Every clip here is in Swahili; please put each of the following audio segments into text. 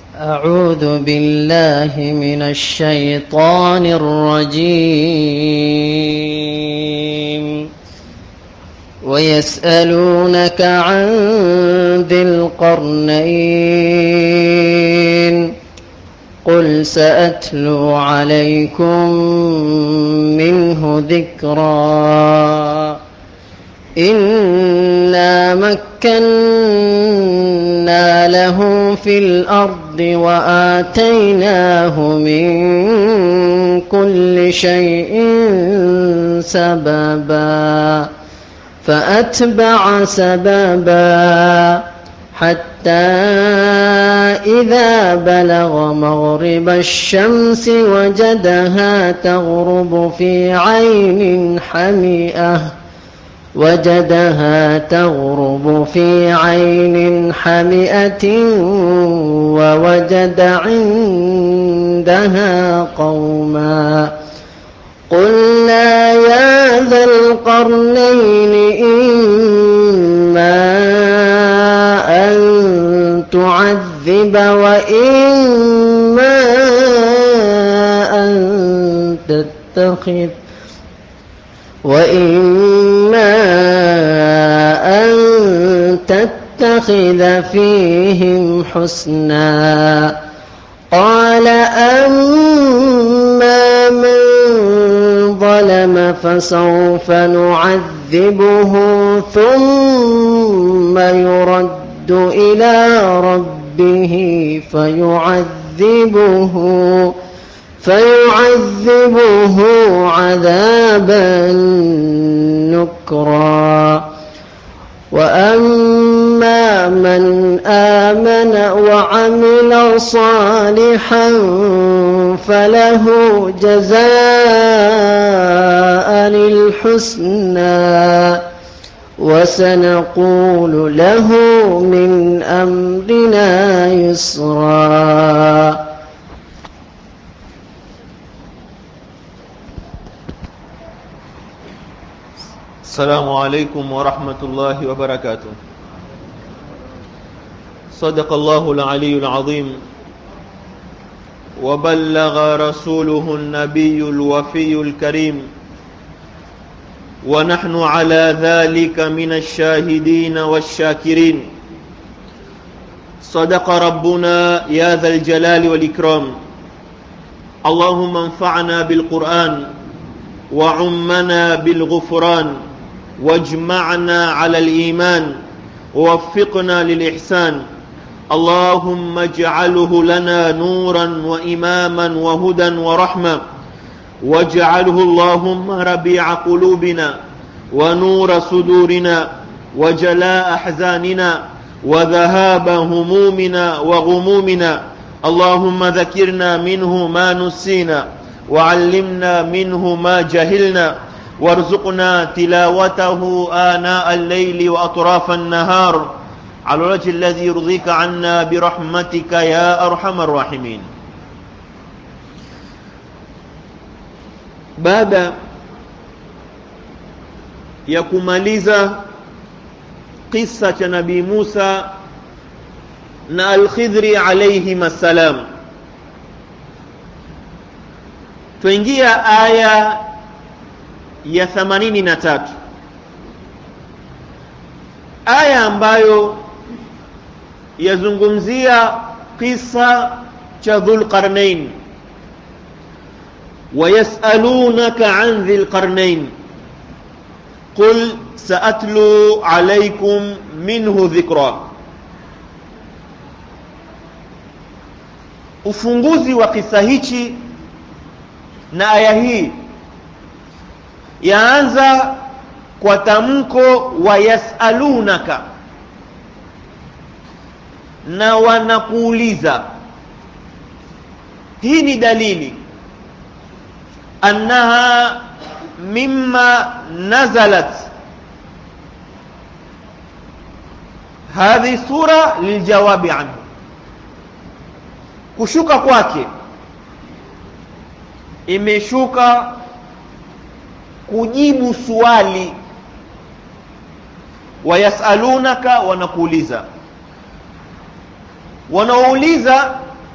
أعوذ بالله من الشيطان الرجيم. ويسألونك عن ذي القرنين قل سأتلو عليكم منه ذكرا. إنا مكنا له في الأرض وآتيناه من كل شيء سببا فأتبع سببا حتى إذا بلغ مغرب الشمس وجدها تغرب في عين حمئة ووجد عندها قوما قلنا يا ذا القرنين إما أن تعذب وإما أن تتخذ فيهم حسنا. قال أما من ظلم فسوف نعذبه ثم يرد إلى ربه فيعذبه عذابا نكرا. وأما من آمن وعمل صالحا فله جزاء الحسنى وسنقول له من أمرنا يسرا. السلام عليكم ورحمة الله وبركاته. صدق الله العلي العظيم وبلغ رسوله النبي الوفي الكريم ونحن على ذلك من الشاهدين والشاكرين. صدق ربنا يا ذا الجلال والإكرام. اللهم انفعنا بالقرآن وعمنا بالغفران واجمعنا على الإيمان ووفقنا للإحسان. اللهم اجعله لنا نورا وإماما وهدى ورحمة، واجعله اللهم ربيع قلوبنا ونور صدورنا وجلاء أحزاننا وذهاب همومنا وغمومنا. اللهم ذكرنا منه ما نسينا وعلمنا منه ما جهلنا وارزقنا تلاوته آناء الليل وأطراف النهار على الوجه الذي يرضيك عنا برحمتك يا أرحم الراحمين. Baada ya kumaliza kisa cha Nabii Musa na Al-Khidri alayhim assalam, tuingia aya ya 83, aya ambayo yazungumzia kisa cha Dhul Qarnain. ويسألونك عن ذي القرنين قل سأتلو عليكم منه ذكرا. Ufunguzi wa kisa hichi na aya hii yaanza kwa tamko wa yasalunaka, na wanakuuliza. Hii ni dalili أنها مما نزلت هذه السورة للجواب عنه. kushuka kwake imeshuka kujibu swali. Wayasalunaka, wanakuuliza. Wanauliza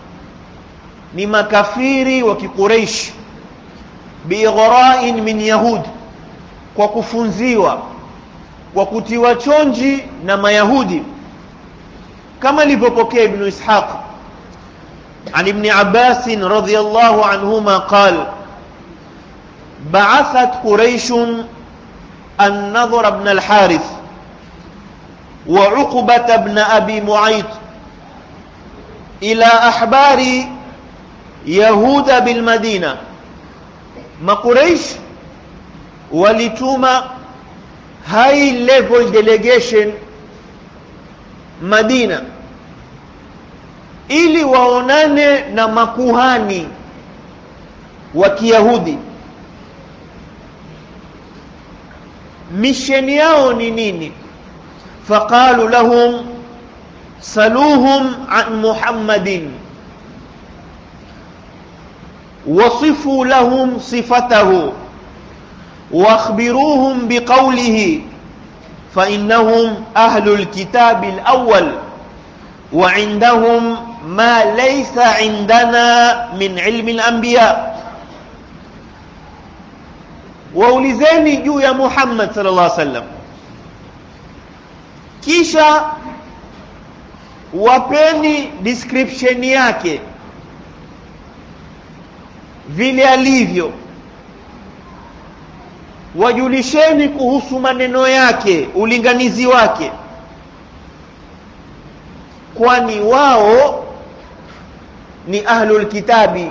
ni makafiri wa Quraysh biighra'in min yahud, kwa kufunziwa, kwa kutiwa chonji na mayahudi, kama alivyopokea Ibn Ishaq عن ابن عباس رضي الله عنهما قال بعثت قريش النضر بن الحارث وعقبة بن أبي معيط إلى أحبار يهود بالمدينة. ما قريش walituma high level delegation Madina ili waonane na makuhani wa Kiyahudi. Mission yao ni nini? Faqalu lahum saluhum an Muhammadin wasifu lahum sifatahu واخبروهم بقوله فإنهم أهل الكتاب الأول وعندهم ما ليس عندنا من علم الأنبياء. waulizeni juu ya Muhammad sallallahu alaihi wasallam, kisha wapeni description yake vile alivyo, wajulisheni kuhusu maneno yake, ulinganizi wake, kwani wao ni ahlul kitabi.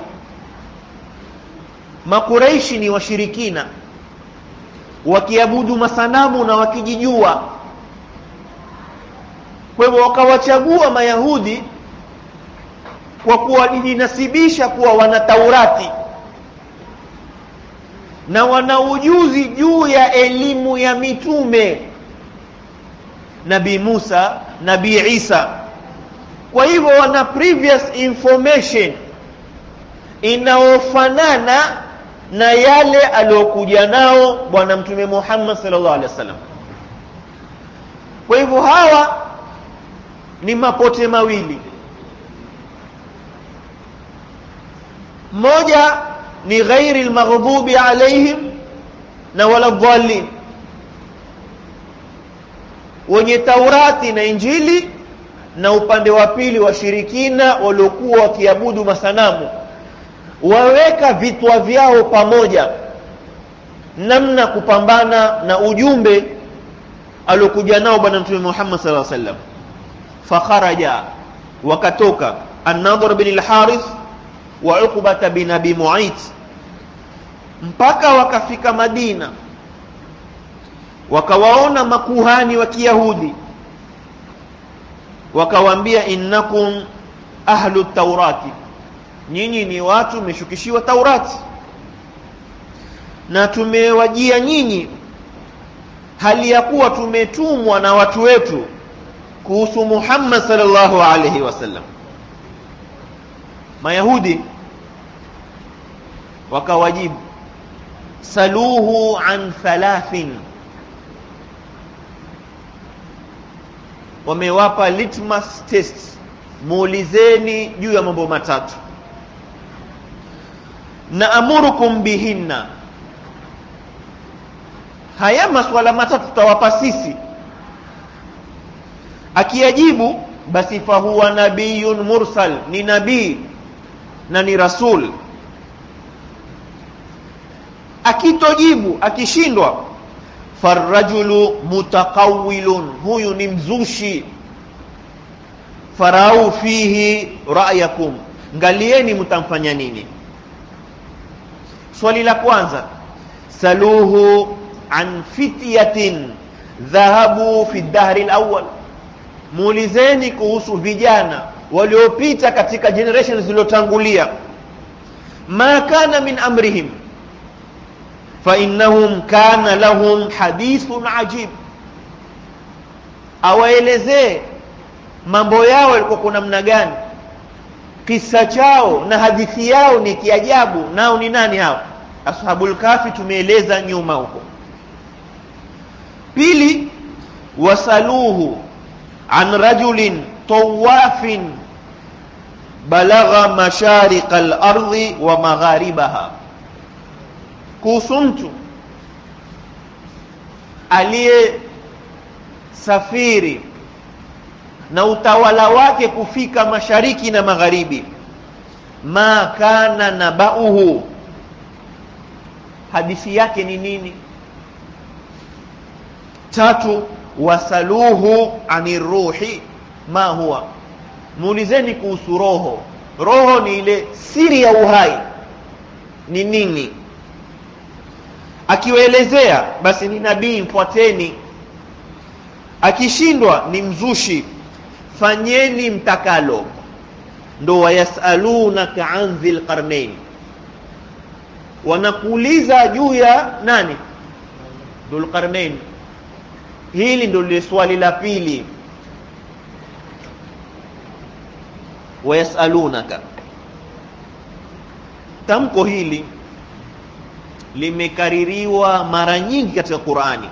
Makuraishi ni washirikina, wakiabudu masanamu na wakijijua. Kwa hivyo wakawachagua Mayahudi kwa kuwajinasibisha kuwa wana Taurati na wana ujuzi juu ya elimu ya mitume, Nabii Musa, Nabii Isa. Kwa hivyo wana previous information inaofanana na yale aliyokuja nao bwana mtume Muhammad sallallahu alaihi wasallam. Kwa hivyo hawa ni mapote mawili, moja ni ghairi almaghdubi alaihim na wala dhalin, wenye Taurati na Injili, na upande wa pili washirikina waliokuwa wakiabudu masanamu. Waweka vitwa vyao pamoja namna kupambana na ujumbe aliokuja nao bwana mtume Muhammad sallallahu alaihi wasallam. Fakharaja, wakatoka An-Nadhr bin al-Harith wa Uqbah bin Abi Mu'ayt mpaka wakafika Madina. Wakawaona makuhani wa Kiyahudi, wakawaambia innakum ahlu Taurati, nyinyi ni watu mmeshukishiwa Taurati, na tumewajia nyinyi hali ya kuwa tumetumwa na watu wetu kuhusu Muhammad sallallahu alaihi wasallam. Mayahudi wakawajibu saluhu an thalathin, wamewapa litmus test, muulizeni juu ya mambo matatu. Na amurukum bihinna, haya maswala matatu tutawapa sisi. Akiyajibu basi fahuwa nabiyun mursal, ni nabii na ni rasul. Akitojibu, akishindwa, farrajulu mutakawilun, huyu ni mzushi. Farau fihi ra'yakum, ngalieni mtamfanya nini. Swali la kwanza, saluhu an fityatin dhahabu fi dahri al-awwal, muulizeni kuhusu vijana waliopita katika generations zilizotangulia. Ma kana min amrihim fa innahum kana lahum hadithun ajib, awaelezee mambo yao yalikuwa kuna namna gani, kisa chao na hadithi yao ni kiajabu. Nao ni nani hao? Ashabul Kahfi, tumeeleza nyuma huko. Pili, wasaluhu an rajulin tawafin balagha mashariqa al-ardi wa magharibaha, kuhusu mtu aliye safiri na utawala wake kufika mashariki na magharibi. Ma kana nabauhu, hadithi yake ni nini? 3, wasaluhu anir ruhi ma huwa, muulizeni kuhusu roho. Roho ni ile siri ya uhai, ni nini? Akiwaelezea basi ni nabii, mfuateni. Akishindwa ni mzushi, fanyeni mtakalo. Ndo wayasalunaka an dhil qarnain, wanakuuliza juu ya nani? Dhul qarnain. Hili ndo lile swali la pili, wayasalunaka. Tamko hili limekaririwa mara nyingi katika Qur'ani,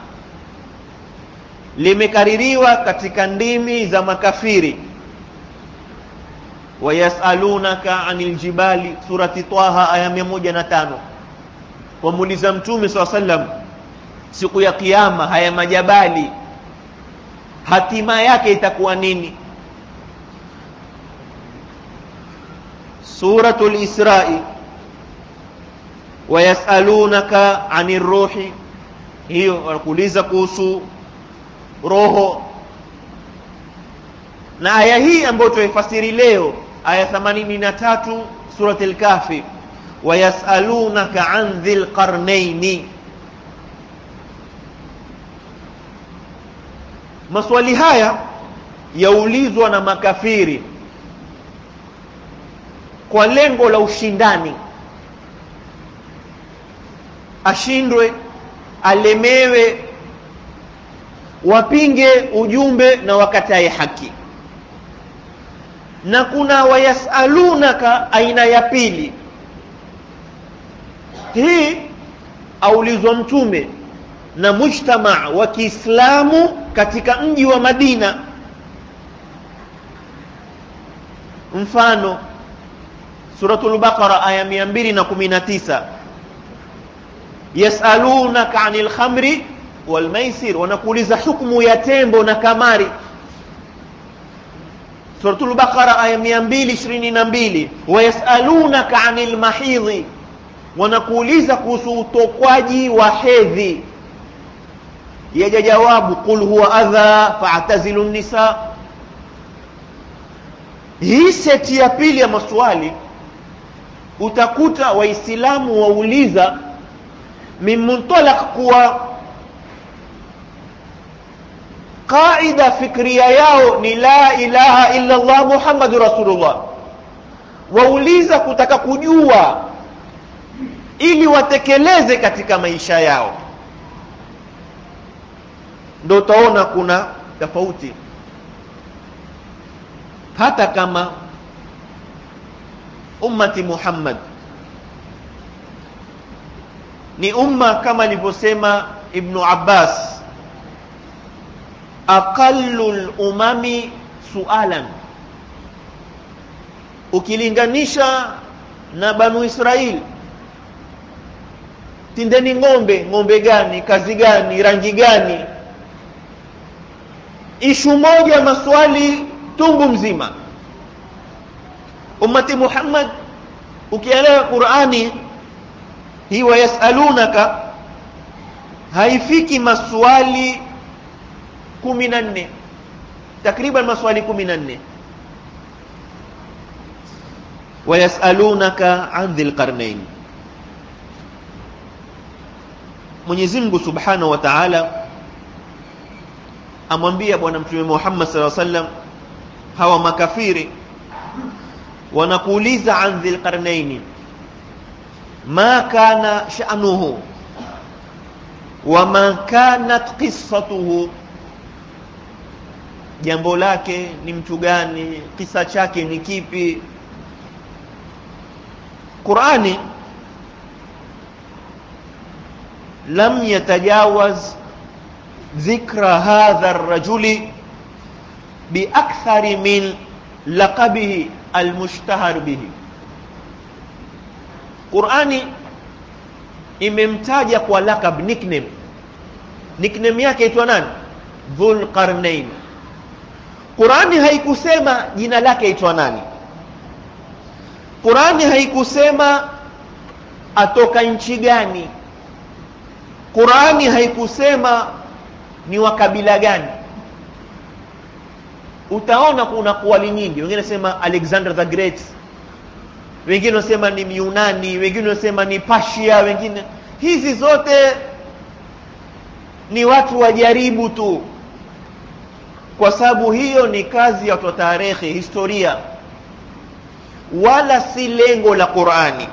limekaririwa katika ndimi za makafiri. Wayasalunaka anil jibali, surati Taha aya 105. Wamuuliza Mtume SAW siku ya kiyama, haya majabali hatima yake itakuwa nini? Suratul Isra'i, wayasalunaka anir ruhi, hiyo wanakuuliza kuhusu roho. Na aya hii ambayo tuifasiri leo, aya 83 suratul Kahfi, wayasalunaka an dhil qarnaini. Maswali haya yaulizwa na makafiri kwa lengo la ushindani, ashindwe, alemewe, wapinge ujumbe na wakatae haki. Na kuna wayasalunaka aina ya pili. Hii aulizwa Mtume na mujtama wa Kiislamu katika mji wa Madina. Mfano suratul Baqara aya 219, yasalunaka anil khamri wal maisir, wanakuuliza hukumu ya tembo na kamari. Suratul Baqara aya 222, wayasalunaka anil mahidhi, wanakuuliza kuhusu utokwaji wa hedhi. Yaja jawabu, qul huwa adha fa'tazilu nisa. Hii seti ya pili ya maswali utakuta waislamu wauliza min muntalaq kuwa qaida fikriya yao ni la ilaha illa Allah Muhammadur Rasulullah. Wauliza kutaka kujua ili watekeleze katika maisha yao. Ndio utaona kuna tofauti. Hata kama ummati Muhammad ni umma, kama alivyosema Ibn Abbas, aqallul umami sualan, ukilinganisha na Banu Israil, tindeni ng'ombe gani, kazi gani, rangi gani, ishu moja maswali tungu mzima. Ummati Muhammad ukielewa Qur'ani hii wayasalunaka haifiki maswali 14, takriban maswali 14. Wayasalunaka an dhil qarnain, Mwenyezi Mungu Subhanahu wa Ta'ala amwambia bwana Mtume Muhammad sallallahu alaihi wasallam, hawa makafiri wanakuuliza an dhil qarnain ma kana sha'nuhu wa ma kanat qissatuhu, jambo lake ni mtu gani, kisa chake ni kipi. Qur'ani lam yatajawaz dhikra hadha ar-rajuli bi akthari min laqabihi almushtahar bihi. Qur'ani imemtaja kwa lakab, nickname yake aitwa nani? Dhul Qarnain. Qur'ani haikusema jina lake aitwa nani. Qur'ani haikusema atoka nchi gani. Qur'ani haikusema ni wa kabila gani. Utaona kuna kuwali nyingi, wengine nasema Alexander the Great, wengine wasema ni Myunani, wengine wasema ni Persia, wengine. Hizi zote ni watu wajaribu tu, kwa sababu hiyo ni kazi ya watu wa tarehe, historia, wala si lengo la Qur'ani.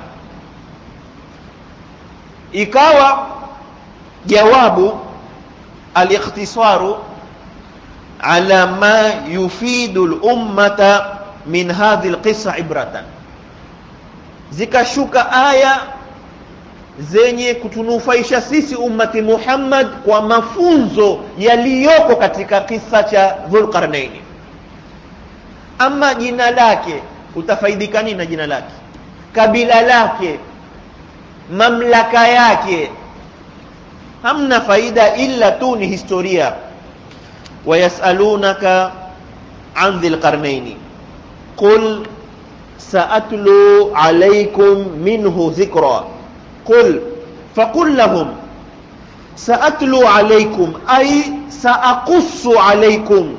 Ikawa jawabu al-ikhtisaru ala ma yufidu al-ummata min hadhihi al-qissa ibratan. Zikashuka aya zenye kutunufaisha sisi ummati Muhammad kwa mafunzo yaliyoko katika kisa cha Dhulqarnain. Ama jina lake, utafaidika nini na jina lake? Kabila lake, mamlaka yake, hamna faida, illa tu ni historia. Wayasalunaka an Dhulqarnain qul sa'atlu alaykum minhu dhikra. قل فقل لهم سأتلو عليكم أي سأقص عليكم,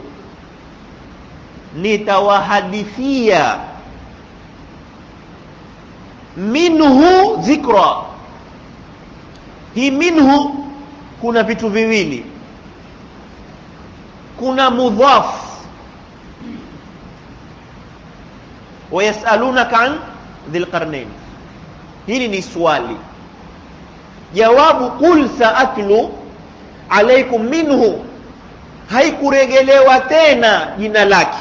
nitawahadithia, minhu dhikra. Hii minhu kuna vitu viwili, kuna mudhaf. Wayasalunaka an Dhulqarnain, hili ni swali. Jawabu qul sa'atlu alaykum minhu, haikuregelewa tena jina lake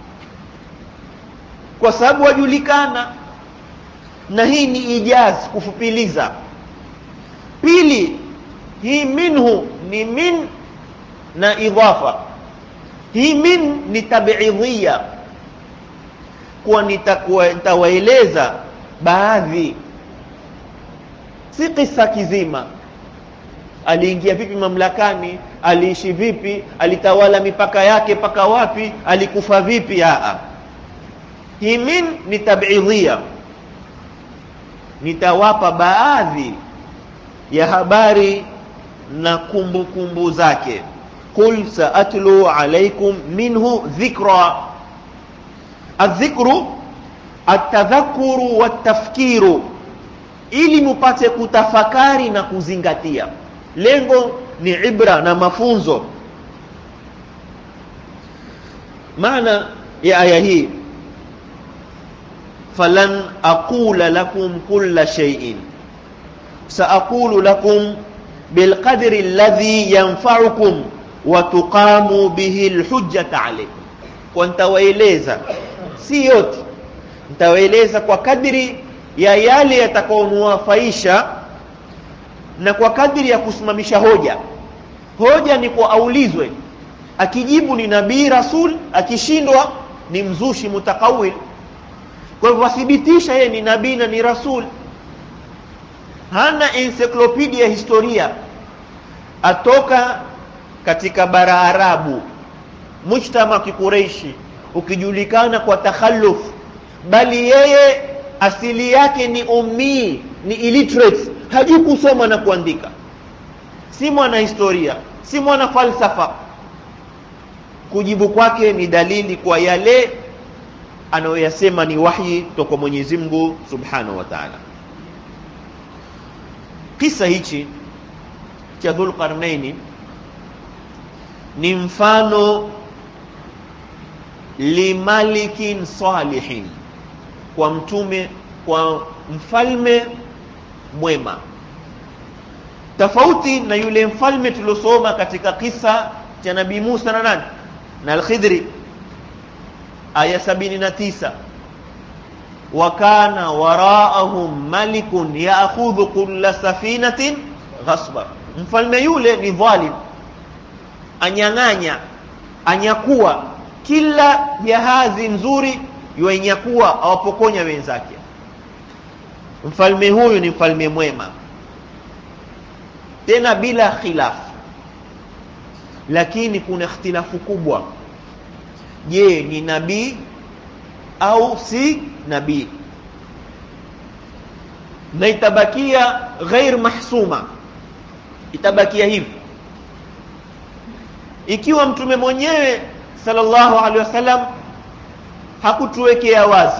kwa sababu wajulikana, na hii ni ijaz, kufupiliza. Pili, hii minhu ni min na idhafa. Hii min ni tabi'idhia, kwa nitawaeleza baadhi, si kisa kizima. Aliingia vipi mamlakani, aliishi vipi, alitawala mipaka yake paka wapi, alikufa vipi. Hii min ni tab'idhia, nitawapa baadhi ya habari na kumbukumbu zake. Qul sa'atlu alaykum minhu dhikra. Adh-dhikru at-tadhakkuru wat-tafkiru, ili mupate kutafakari na kuzingatia. Lengo ni ibra na mafunzo. Maana ya aya hii, falan aqula lakum kulla shay'in, saaqulu lakum bilqadri alladhi yanfa'ukum wa tuqamu bihi alhujjata alaykum. Kwa nitawaeleza, si yote, nitawaeleza kwa kadri ya yale yatakayonufaisha na kwa kadri ya kusimamisha hoja. Hoja ni kwa aulizwe, akijibu ni nabii rasul, akishindwa ni mzushi mutakawil. Kwa hivyo wathibitisha yeye ni nabii na ni rasul. Hana encyclopedia ya historia, atoka katika bara Arabu, mujtama kikureishi, ukijulikana kwa takhalluf, bali yeye asili yake ni ummi, ni illiterate, hajui kusoma na kuandika, si mwana historia, si mwana falsafa. Kujibu kwake ni dalili kwa yale anayoyasema ni wahi kutoka Mwenyezi Mungu Subhanahu wa Ta'ala. Kisa hichi cha Dhulqarnain ni mfano limalikin salihin, kwa mtume, kwa mfalme mwema, tofauti na yule mfalme tuliosoma katika kisa cha Nabii Musa na nani na Al-Khidri, aya 79. Wakana waraahum malikun ya'khudhu kulla safinatin ghasba. Mfalme yule ni dhalim, anyang'anya, anyakuwa kila jahazi nzuri yuinyakuwa awapokonya wenzake. Mfalme huyu ni mfalme mwema, tena bila khilaf. Lakini kuna ikhtilafu kubwa, je, ni nabii au si nabii? Na itabakia ghair mahsuma, itabakia hivi. Ikiwa mtume mwenyewe sallallahu alaihi wasallam hakutuwekea wazi,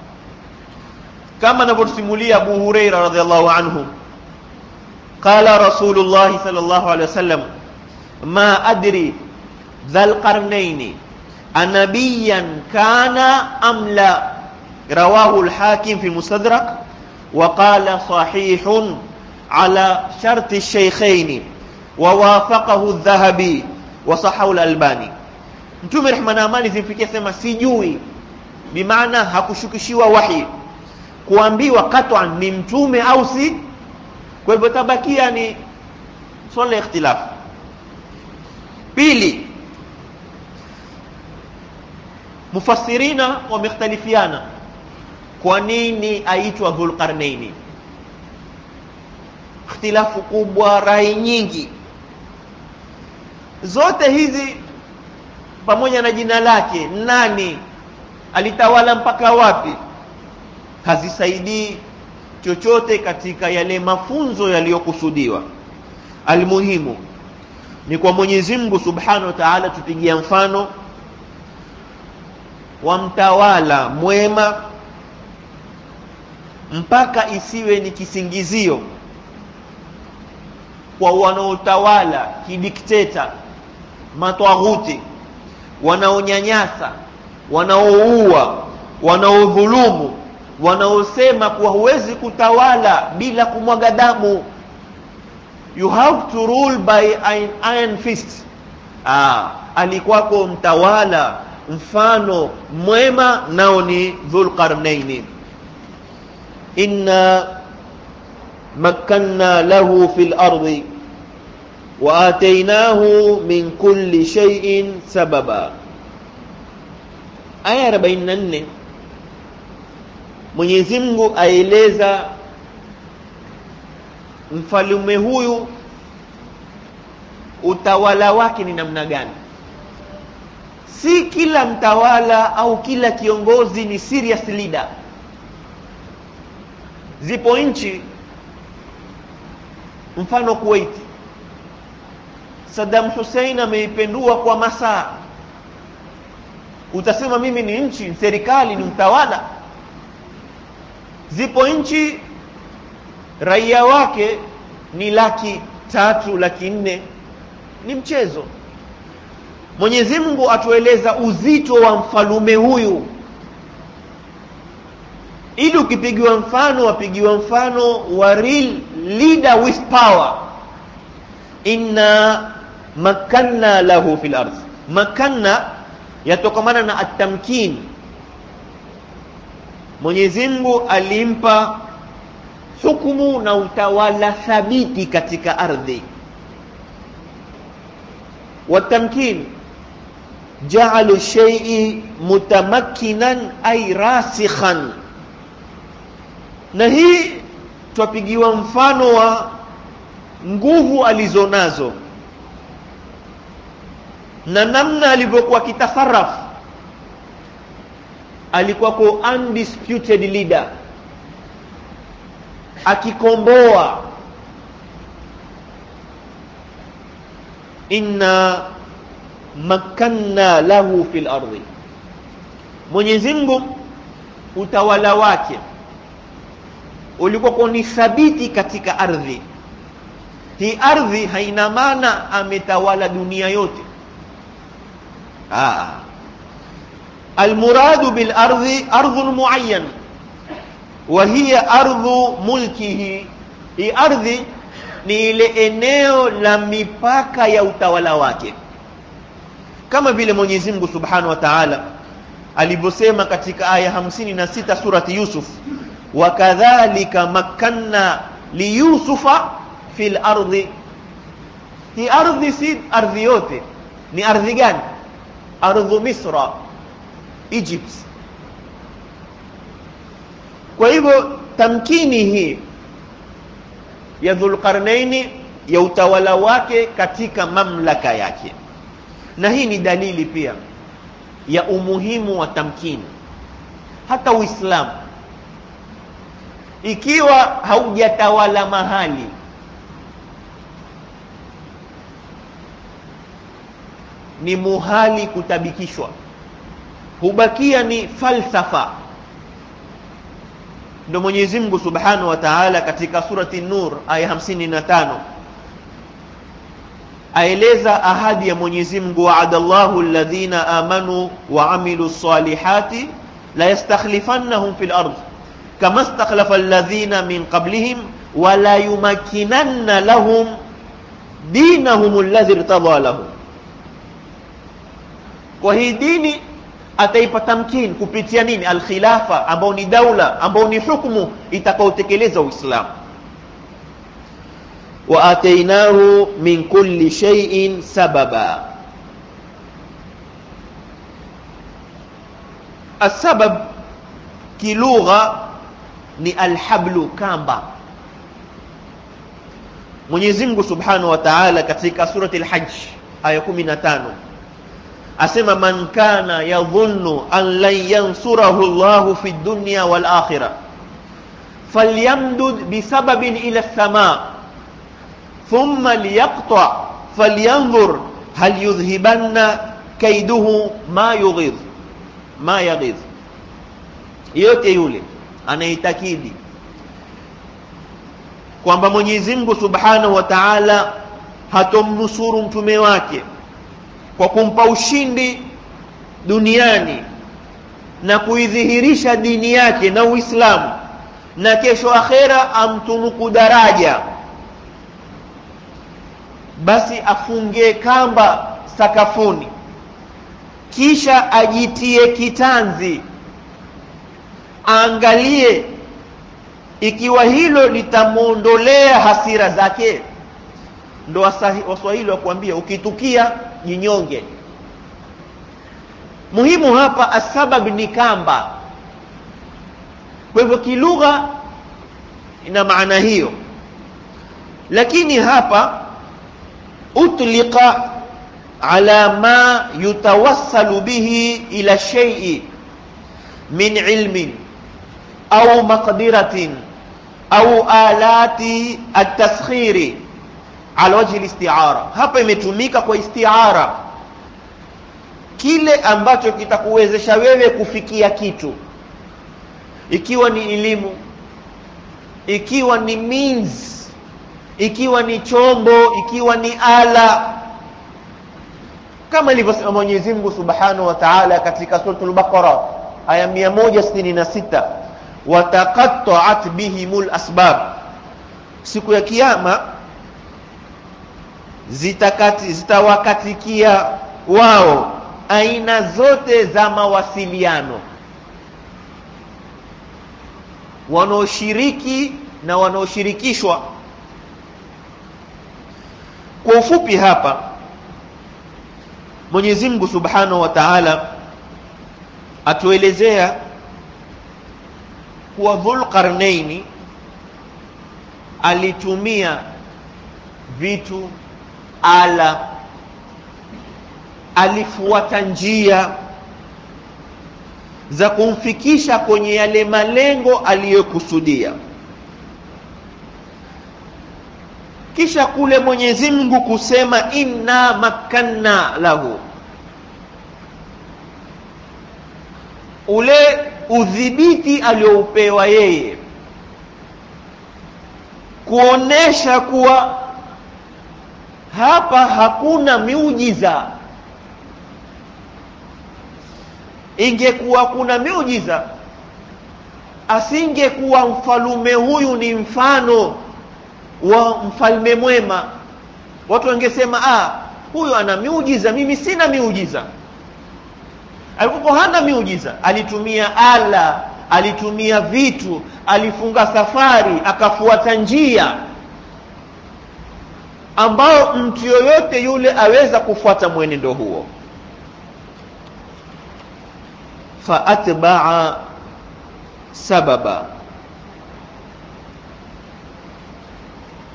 kama anavyotusimulia Abu Huraira radhiallahu anhu, qala Rasulullah sallallahu alaihi wasallam, ma adri dhal qarnayn anabiyan kana am la, rawahu al-Hakim fi Mustadrak wa qala sahihun ala shart ash-shaykhayn wa wafaqahu adh-Dhahabi wa sahahu al-Albani. Mtume rehma na amani zimfikie sema sijui, bimaana hakushukishiwa wahi kuambiwa kat'an ni mtume au si. Kwa hivyo tabakia ni swala ikhtilaf. Pili, mufassirina wamekhtalifiana kwa nini aitwa Dhulqarnaini. Ikhtilafu kubwa, rai nyingi. Zote hizi pamoja na jina lake, nani alitawala mpaka wapi, hazisaidii chochote katika yale mafunzo yaliyokusudiwa. Almuhimu ni kwa Mwenyezi Mungu Subhanahu wa Ta'ala tupigia mfano wa mtawala mwema, mpaka isiwe ni kisingizio kwa wanaotawala kidikteta, matwaghuti, wanaonyanyasa, wanaoua, wanaodhulumu, wanaosema kuwa huwezi kutawala bila kumwaga damu. You have to rule by an iron fist. Alikuwako mtawala mfano mwema, nao ni Dhulqarnaini. Inna makkanna lahu fil ardi wa atainahu min kulli shay'in sababa. Aya 44, Mwenyezi Mungu aeleza mfalme huyu utawala wake ni namna gani. Si kila mtawala au kila kiongozi ni serious leader. Zipo nchi, mfano Kuwait, Saddam Hussein ameipendua kwa masaa, utasema mimi ni nchi, serikali, ni mtawala. Zipo nchi raia wake ni 300,000, 400,000, ni mchezo. Mwenyezi Mungu atueleza uzito wa mfalume huyu, ili ukipigiwa mfano wapigiwa mfano wa real leader with power. Inna makanna lahu fil ardh. Makanna yatokamana na at-tamkin. Mwenyezi Mungu alimpa hukumu na utawala thabiti katika ardhi. Watamkin ja'alu shay'i mutamakkinan ay rasikhan. Na hii twapigiwa mfano wa nguvu alizonazo na namna alivyokuwa kitasarraf. Alikuwa kwa undisputed leader, akikomboa. Inna makanna lahu fil ardi. Mwenyezi Mungu utawala wake ulikuwa ni thabiti katika ardhi. Hii ardhi haina maana ametawala dunia yote. Almuradu bil ardi ardhun muayyan wa hiya ardhu mulkihi. Hii ardhi ni ile eneo la mipaka ya utawala wake, kama vile Mwenyezi Mungu Subhanahu wa Ta'ala alivyosema katika aya 56 surati Yusuf, wa kadhalika makanna li Yusufa fil ardi. Hii ardhi si ardhi yote. Ni ardhi gani? Ardhu Misra, Egypt. Kwa hivyo tamkini hii ya Dhulqarnaini ya utawala wake katika mamlaka yake, na hii ni dalili pia ya umuhimu wa tamkini. Hata Uislamu ikiwa haujatawala mahali, ni muhali kutabikishwa, hubakia ni falsafa. Ndio Mwenyezi Mungu Subhanahu wa Ta'ala katika surati Nur aya 55 aeleza ahadi ya Mwenyezi Mungu, wa'adallahu alladhina amanu wa amilus salihati la yastakhlifannahum fil ardh kama istakhlafa alladhina min qablihim wa la yumakkinanna lahum dinahum alladhi irtadha lahum. Kwa hii dini ataipa tamkin kupitia nini? Al-khilafa, ambao ni daula, ambao ni hukumu itakayotekeleza Uislamu. Wa atainahu min kulli shay'in sababa. Asbab kilugha ni alhablu, kamba. Mwenyezi Mungu Subhanahu wa Ta'ala katika surati al-Hajj aya 15 asema, man kana yadhunnu an lan yansurahu Allahu fi dunya wal akhirah falyamdud bisababin ila as-samaa thumma liyaqta falyanzur hal yudhhibanna kaiduhu ma yaghidh. Yote yule anaitakidi kwamba Mwenyezi Mungu Subhanahu wa Ta'ala hatomnusuru mtume wake kwa kumpa ushindi duniani na kuidhihirisha dini yake na Uislamu, na kesho akhera amtunuku daraja, basi afunge kamba sakafuni, kisha ajitie kitanzi, aangalie ikiwa hilo litamuondolea hasira zake. Ndo Waswahili wakuambia ukitukia jinyonge. Muhimu hapa asbab ni kamba. Kwa hivyo kilugha ina maana hiyo, lakini hapa utliqa ala ma yutawassalu bihi ila shay'i min ilmin au maqdiratin au alati at-taskhiri ala wajhi al-isti'ara. Hapa imetumika kwa isti'ara, kile ambacho kitakuwezesha wewe kufikia kitu, ikiwa ni elimu, ikiwa ni means, ikiwa ni chombo, ikiwa ni ala, kama ilivyosema Mwenyezi Mungu Subhanahu wa Ta'ala katika suratul Baqara aya 166, wataqatta'at bihimul asbab. Siku ya kiyama zitawakatikia wao aina zote za mawasiliano, wanaoshiriki na wanaoshirikishwa. Kwa ufupi hapa Mwenyezi Mungu Subhanahu wa Ta'ala atuelezea kuwa Dhulqarnaini alitumia vitu, ala, alifuata njia za kumfikisha kwenye yale malengo aliyokusudia. Kisha kule Mwenyezi Mungu kusema inna makanna lahu, ule udhibiti aliopewa yeye, kuonesha kuwa hapa hakuna miujiza. Ingekuwa kuna miujiza, asingekuwa mfalume huyu ni mfano wa mfalme mwema. Watu wangesema huyu ana miujiza, mimi sina miujiza. Alikuwa hana miujiza, alitumia ala, alitumia vitu, alifunga safari, akafuata njia ambao mtu yoyote yule aweza kufuata mwenendo huo. Fa atba'a sababa,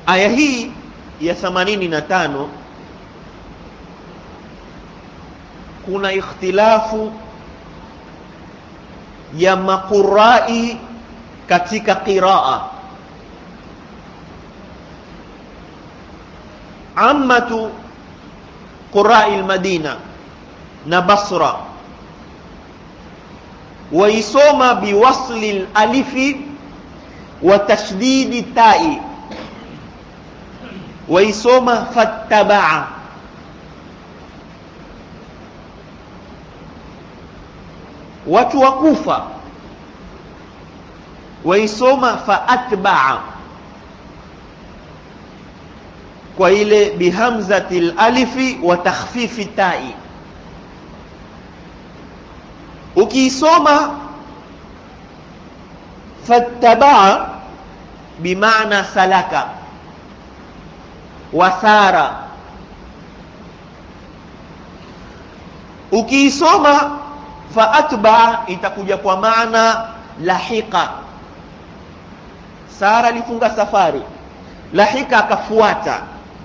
aya hii ya 85 kuna ikhtilafu ya maqurai katika qiraa. Ammatu qurai al-Madina na Basra waisoma biwasli al-alifi wa tashdidi ta'i, waisoma fattaba'a. Watu wa Kufa waisoma faatba'a kwa ile bihamzati al-alifi wa takhfifi ta'i. Ukisoma fattaba'a bimaana salaka wasara. Ukisoma faatba'a itakuja kwa maana lahiqa. Sara alifunga safari, lahika akafuata.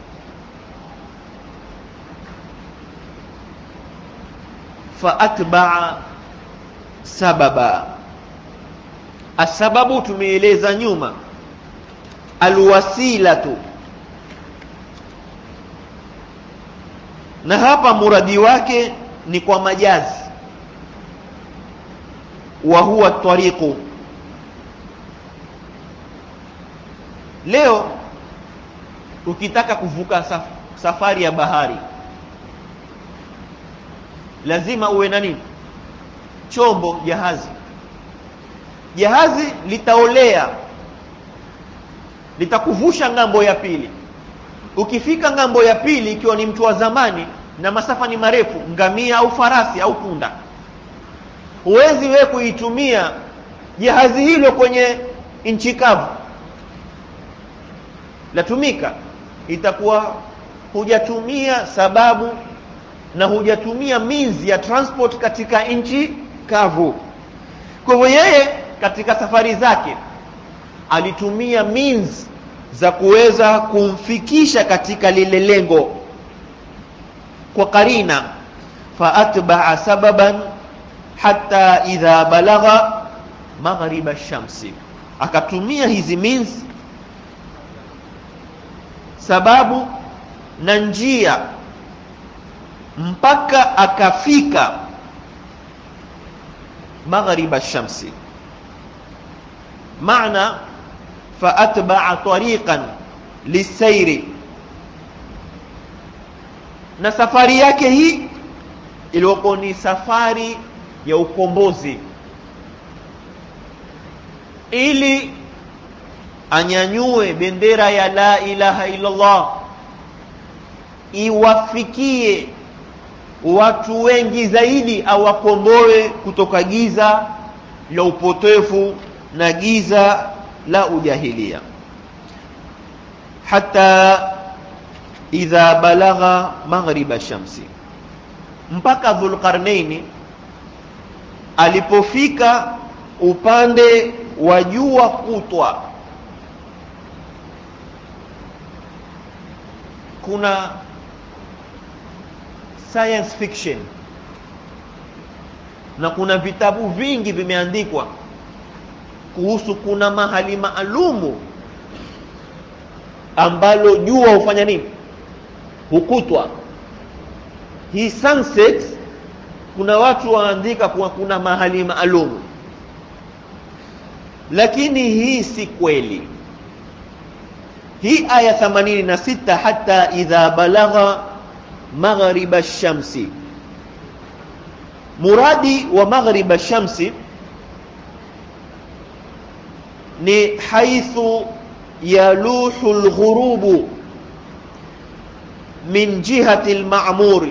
Faatba'a sababa. Asababu tumeeleza nyuma, alwasilatu, na hapa muradi wake ni kwa majazi, wa huwa tariqu. Leo ukitaka kuvuka safari ya bahari lazima uwe na nini? Chombo, jahazi. Jahazi litaolea, litakuvusha ngambo ya pili. Ukifika ngambo ya pili, ikiwa ni mtu wa zamani na masafa ni marefu, ngamia au farasi au punda, huwezi wewe kuitumia jahazi hilo kwenye nchi kavu. Latumika, itakuwa hujatumia sababu na hujatumia means ya transport katika nchi kavu. Kwa hivyo yeye katika safari zake alitumia means za kuweza kumfikisha katika lile lengo kwa karina. Faatba'a sababan hatta idha balagha maghrib ash-shamsi, akatumia hizi means, sababu na njia, mpaka akafika maghrib ash-shamsi. Maana faatba'a tariqan lisayri, na safari yake hii ilikuwa ni safari ya ukombozi, ili anyanyue bendera ya la ilaha illa Allah, iwafikie watu wengi zaidi, awakomboe kutoka giza la upotefu na giza la ujahilia. Hatta idha balagha maghrib ash-shamsi, mpaka Dhulqarnaini alipofika upande wa jua kutwa. Kuna science fiction na kuna vitabu vingi vimeandikwa kuhusu, kuna mahali maalumu ambalo jua hufanya nini? Hukutwa. Hii sunset, kuna watu waandika kuwa kuna mahali maalumu, lakini hii si kweli. Hii aya 86, hatta idha balagha maghrib ash-shamsi, muradi wa maghrib ash-shamsi ni haithu yaluhu al-ghurubu min jihati al-ma'mur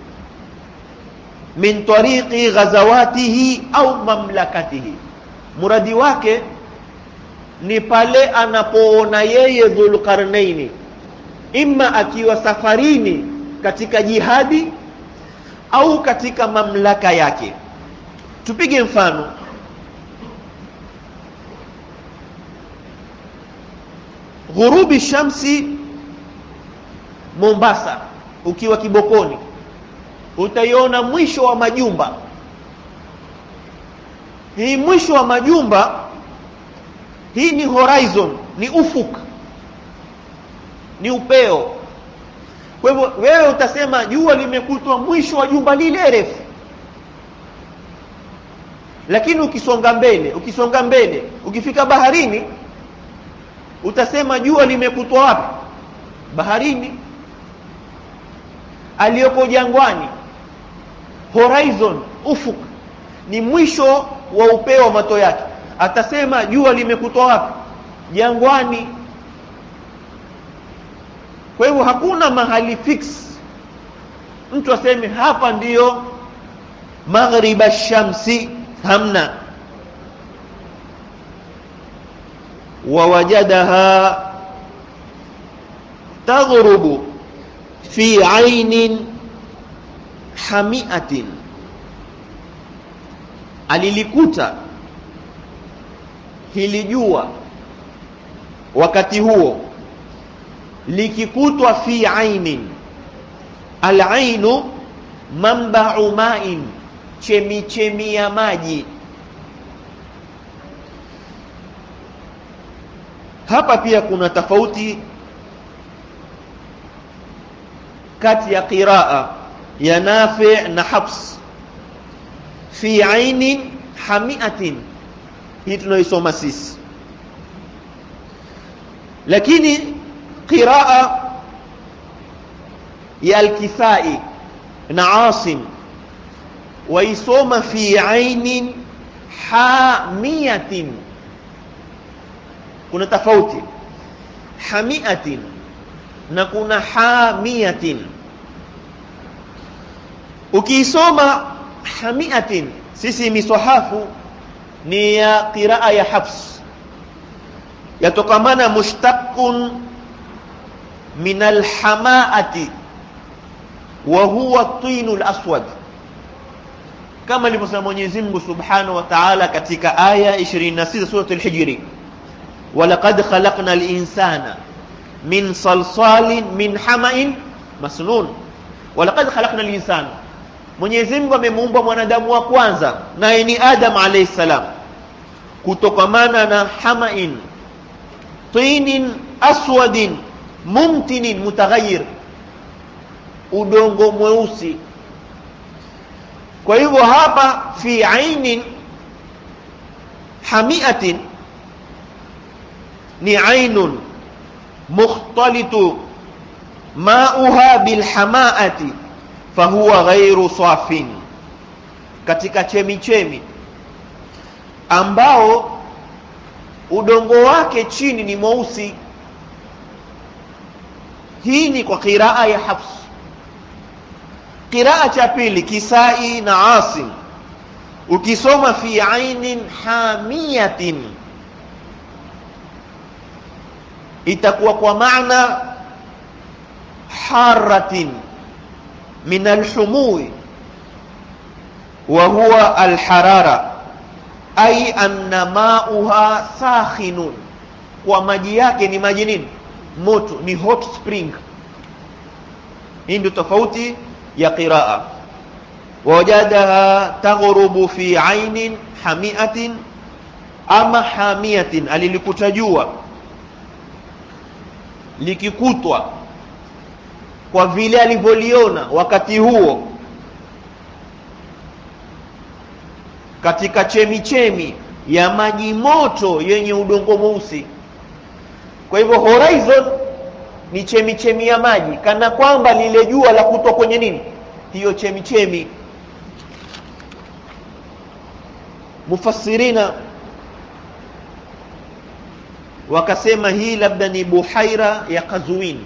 min tariqi ghazawatihi au mamlakatihi. Muradi wake ni pale anapoona yeye Dhulqarnaini, imma akiwa safarini katika jihadi au katika mamlaka yake. Tupige mfano. ghurubi shamsi Mombasa, ukiwa Kibokoni utaiona mwisho wa majumba. Hii mwisho wa majumba, hii ni horizon, ni ufuk, ni upeo. Kwa hivyo wewe utasema jua limekutwa mwisho wa jumba lile refu. Lakini ukisonga mbele, ukifika baharini, utasema jua limekutwa wapi? Baharini. Aliyoko jangwani, horizon, ufuk, ni mwisho wa upeo wa macho yake, atasema jua limekutwa wapi? Jangwani. Kwa hivyo hakuna mahali fix mtu aseme hapa ndiyo maghrib ash-shamsi, hamna. Wawajadaha taghrubu fi ainin hamiatin, alilikuta hili jua wakati huo likikutwa fi ainin. Al-ainu manba'u ma'in, chemichemi ya maji. Hapa pia kuna tofauti kati ya qiraa ya Nafi' na Hafs. Fi ainin hamiatin, hii tunaisoma sisi. Lakini qiraa ya Al-Kisai na Asim waisoma fi ainin hamiatin. Kuna tofauti, hamiatin na kuna hamiatin. Ukisoma hamiatin, sisi miswahafu ni ya qiraa ya Hafs, yatokamana mushtaqun min alhamaati wa huwa at-tinul aswad, kama alivyosema Mwenyezi Mungu Subhanahu wa Ta'ala katika aya 26 sura al-Hijr, walaqad khalaqna al-insana min salsalin min hama'in masnun. Walaqad khalaqna al-insana, Mwenyezi Mungu amemuumba mwanadamu wa kwanza, naye ni Adam alayhi salam, kutokamana na hama'in, tinin aswadin mumtinin mutaghayyir, udongo mweusi. Kwa hivyo hapa fi ainin hamiatin ni ainun mukhtalitu ma'uha bil hamaati fahuwa ghairu safin, katika chemichemi ambao udongo wake chini ni mweusi. Hii ni kwa qiraa ya Hafs. Qiraa cha pili Kisai na Asim, ukisoma fi ainin hamiyatin, itakuwa kwa maana haratin min alhumui wa huwa alharara, ay anna ma'uha sakhinun, kwa maji yake ni maji nini? Moto, ni hot spring. Hii ndio tofauti ya qiraa. Wajadaha taghrubu fi ainin hamiatin, ama hamiatin, alilikuta jua likikutwa kwa vile alivyoliona wakati huo katika chemichemi ya maji moto yenye udongo mweusi. Kwa hivyo horizon ni chemichemi ya maji, kana kwamba lile jua la kutwa kwenye nini? Hiyo chemichemi. Mufassirina wakasema hii labda ni buhaira ya Qazwin,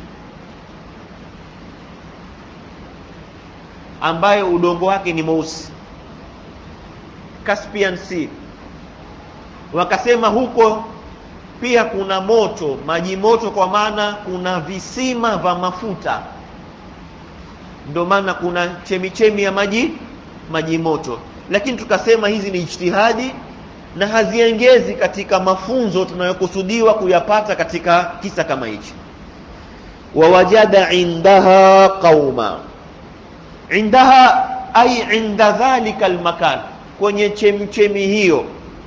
ambayo udongo wake ni mweusi, Caspian Sea. Wakasema huko pia kuna moto, maji moto, kwa maana kuna visima vya mafuta, ndio maana kuna chemichemi ya maji moto. Lakini tukasema hizi ni ijtihadi na haziengezi katika mafunzo tunayokusudiwa kuyapata katika kisa kama hichi. Wawajada indaha qauma, indaha ay inda dhalika almakan, kwenye chemchemi hiyo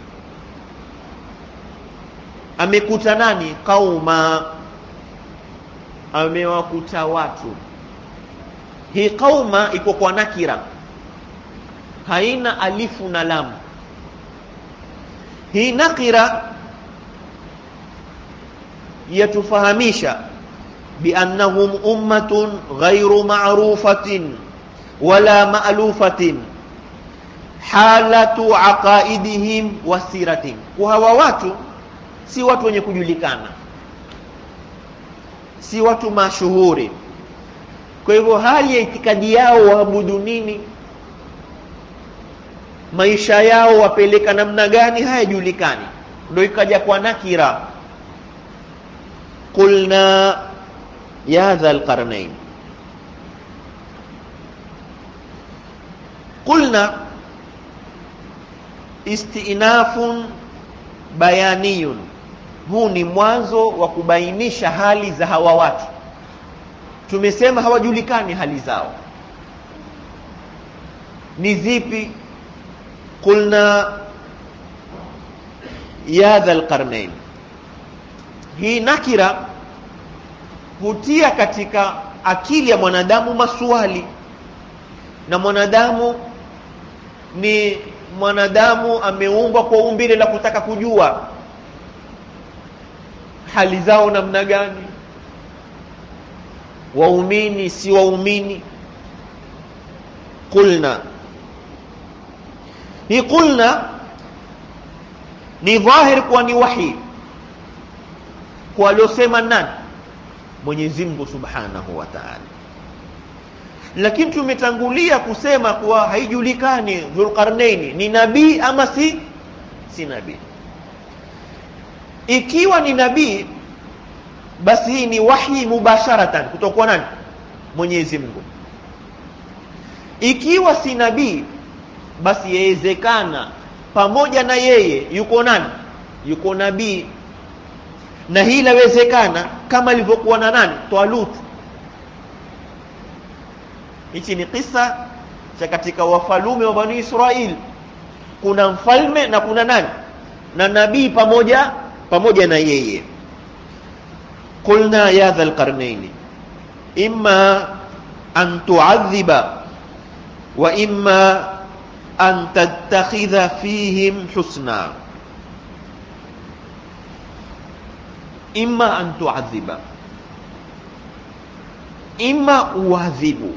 amekuta nani? Qauma, amewakuta watu. Hii qauma iko kwa nakira, haina alifu na lam. Hii nakira yatufahamisha biannahum ummatun ghairu ma'rufatin wala ma'lufatin halatu aqaidihim wasiratin. Kwa hawa watu si watu wenye kujulikana, si watu mashuhuri. Kwa hivyo hali ya itikadi yao, waabudu nini, maisha yao wapeleka namna gani, hayajulikani. Ndio ikaja kwa nakira. Qulna ya dhal qarnain. Qulna istinafun bayaniyun, huu ni mwanzo wa kubainisha hali za hawa watu. Tumesema hawajulikani hali zao ni zipi. Qulna ya dhal qarnain, hii nakira hutia katika akili ya mwanadamu maswali, na mwanadamu ni mwanadamu ameumbwa kwa umbile la kutaka kujua hali zao namna gani, waumini si waumini. Qulna, hii qulna ni dhahir kwa ni wahi kwa aliosema nani? Mwenyezi Mungu Subhanahu wa Ta'ala. Lakini tumetangulia kusema kuwa haijulikani Dhulqarnaini ni nabii ama si nabii. Ikiwa ni nabii, basi hii ni wahi mubasharatan kutoka kwa nani? Mwenyezi Mungu. Ikiwa si nabii, basi yawezekana pamoja na yeye yuko nani? Yuko nabii. Na hii inawezekana kama ilivyokuwa na nani? Talut. Hichi ni kisa cha katika wafalume wa Bani Israil. Kuna mfalme na kuna nani? Na nabii pamoja na yeye. Qulna ya dhal qarnaini imma an tu'adhiba wa imma an tattakhidha fihim husna. Imma an tu'adhiba, imma uadhibu.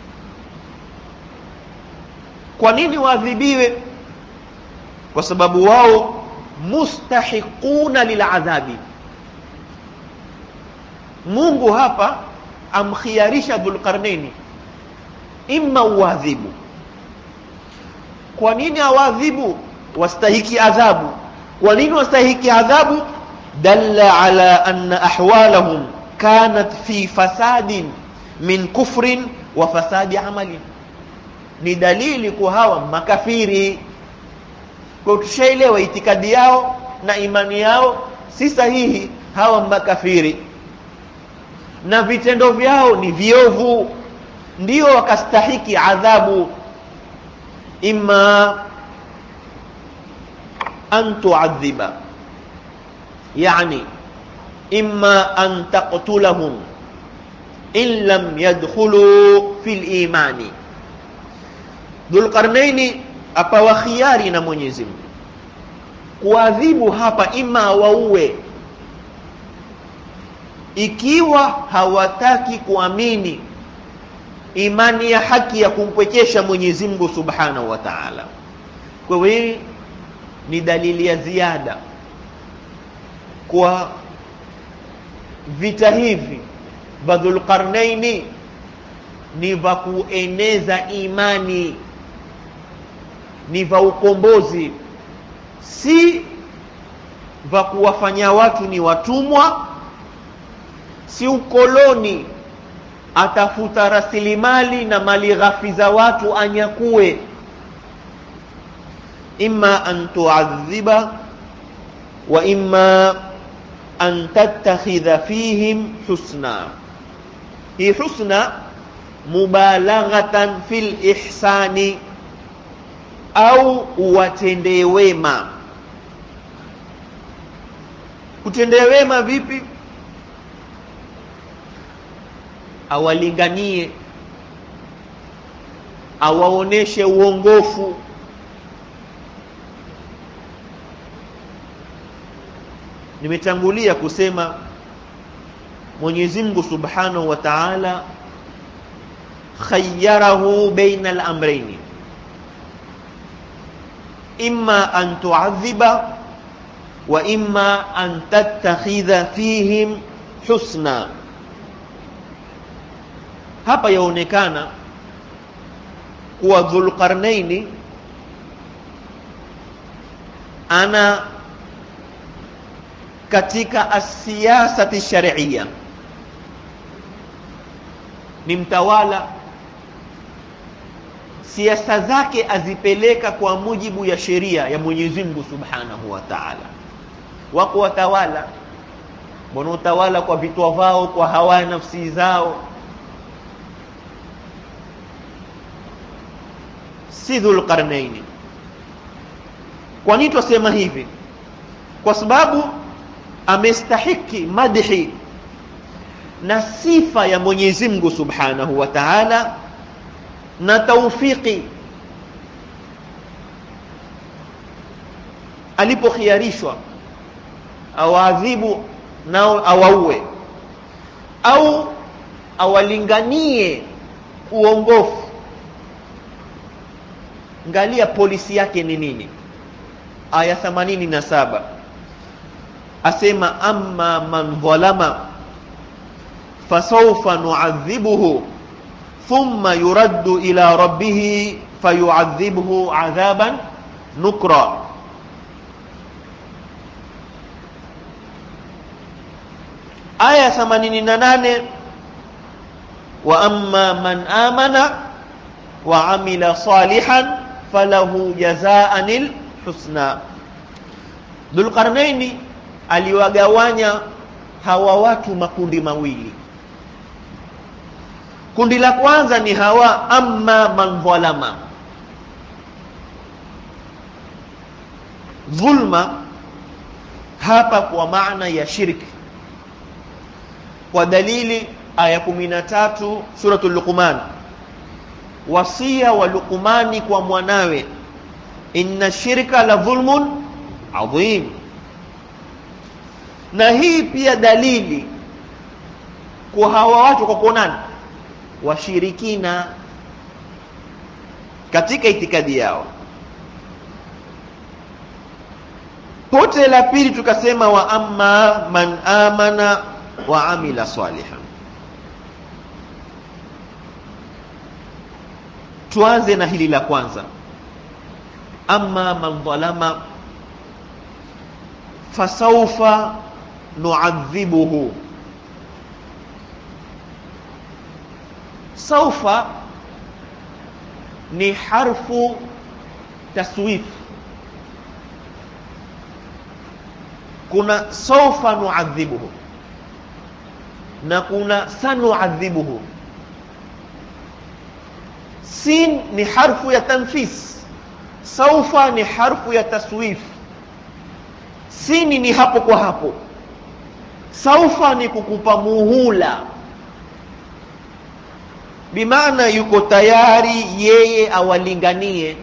Kwa nini waadhibiwe? Kwa sababu wao mustahiquna liladhabi. Mungu hapa amkhiyarisha Dhulqarnaini, imma uadhibu. Kwa nini awadhibu? Wastahiki adhabu. Kwa nini wastahiki adhabu? Dalla ala anna ahwalahum kanat fi fasadin min kufrin wa fasadi amalin. Ni dalili kwa hawa makafiri. Kwa tushaelewa itikadi yao na imani yao si sahihi, hawa makafiri, na vitendo vyao ni viovu, ndio wakastahiki adhabu. Imma an tu'adhiba, yani imma an taqtulahum in lam yadkhulu fil imani. Dhulqarnaini apawa khiari na Mwenyezi Mungu kuadhibu hapa, ima waue ikiwa hawataki kuamini imani ya haki ya kumpwekesha Mwenyezi Mungu Subhanahu wa Ta'ala. Kwa hiyo ni dalili ya ziada kwa vita hivi vya Dhulqarnaini ni vya kueneza imani, ni vya ukombozi, si vya kuwafanya watu ni watumwa, si ukoloni atafuta rasilimali na mali ghafi za watu anyakue. imma an tu'adhiba wa imma an tattakhidha fihim husna. Hii husna mubalaghatan fil ihsani, au watendee wema. Kutendea wema vipi? Awalinganie, awaoneshe uongofu. Nimetangulia kusema Mwenyezi Mungu Subhanahu wa Ta'ala khayyarahu baina al-amrayn, imma an tu'adhiba wa imma an tattakhidha fihim husna. Hapa yaonekana kuwa Dhulqarnaini ana katika asiyasati sharia ni mtawala, siasa zake azipeleka kwa mujibu ya sheria ya Mwenyezi Mungu Subhanahu wa Ta'ala. Wako watawala wanaotawala kwa vitwa vao, kwa hawa nafsi zao. Si Dhulqarnaini. Kwa nini tusema hivi? Kwa sababu amestahiki madhi na sifa ya Mwenyezi Mungu Subhanahu wa Ta'ala na taufiki. Alipokhiarishwa awaadhibu nao awaue, au awalinganie uongofu, angalia polisi yake ni nini. Aya 87 asema amma man dhalama fasawfa nu'adhibuhu thumma yuraddu ila rabbih fayu'adhibuhu 'adhaban nukra. Aya 88 wa amma man amana wa amila salihan falahu jazaa'anil husna. Dhulqarnaini aliwagawanya hawa watu makundi mawili. Kundi la kwanza ni hawa amma man dhalama. Dhulma hapa kwa maana ya shirki, kwa dalili aya 13 suratul Luqman, wasia wa Luqmani kwa mwanawe, inna shirka la dhulmun adhim. Na hii pia dalili kwa hawa watu kwa kuonana washirikina katika itikadi yao. Pote la pili tukasema wa amma man amana wa amila salihan. Tuanze na hili la kwanza, amma man dhalama fasawfa nu'adhibuhu. Sawfa ni harfu taswif. Kuna sawfa nu'adhibuhu na kuna sanu'adhibuhu. Sin ni harfu ya tanfis, sawfa ni harfu ya taswif. Sini ni hapo kwa hapo, sawfa ni kukupa muhula, bimaana yuko tayari yeye awalinganie.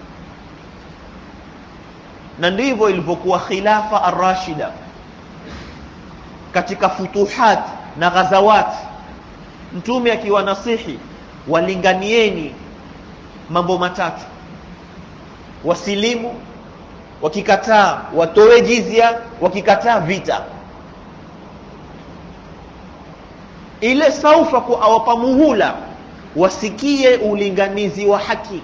Na ndivyo ilivyokuwa khilafa ar-rashida katika futuhat na ghazawat. Mtume akiwa nasihi, walinganieni mambo matatu: wasilimu, wakikataa watoe jizya, wakikataa vita. Ile saufa kuawapa muhula wasikie ulinganizi wa haki.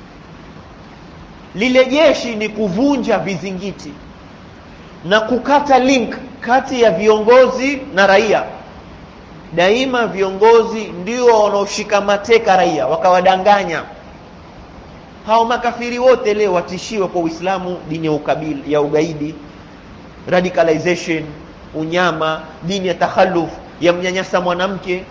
Lile jeshi ni kuvunja vizingiti na kukata link kati ya viongozi na raia. Daima viongozi ndio wanaoshika mateka raia, wakawadanganya. hao makafiri wote leo watishiwa kwa Uislamu, dini ya ukabila, ya ugaidi, radicalization, unyama, dini ya takhalluf, ya mnyanyasa mwanamke.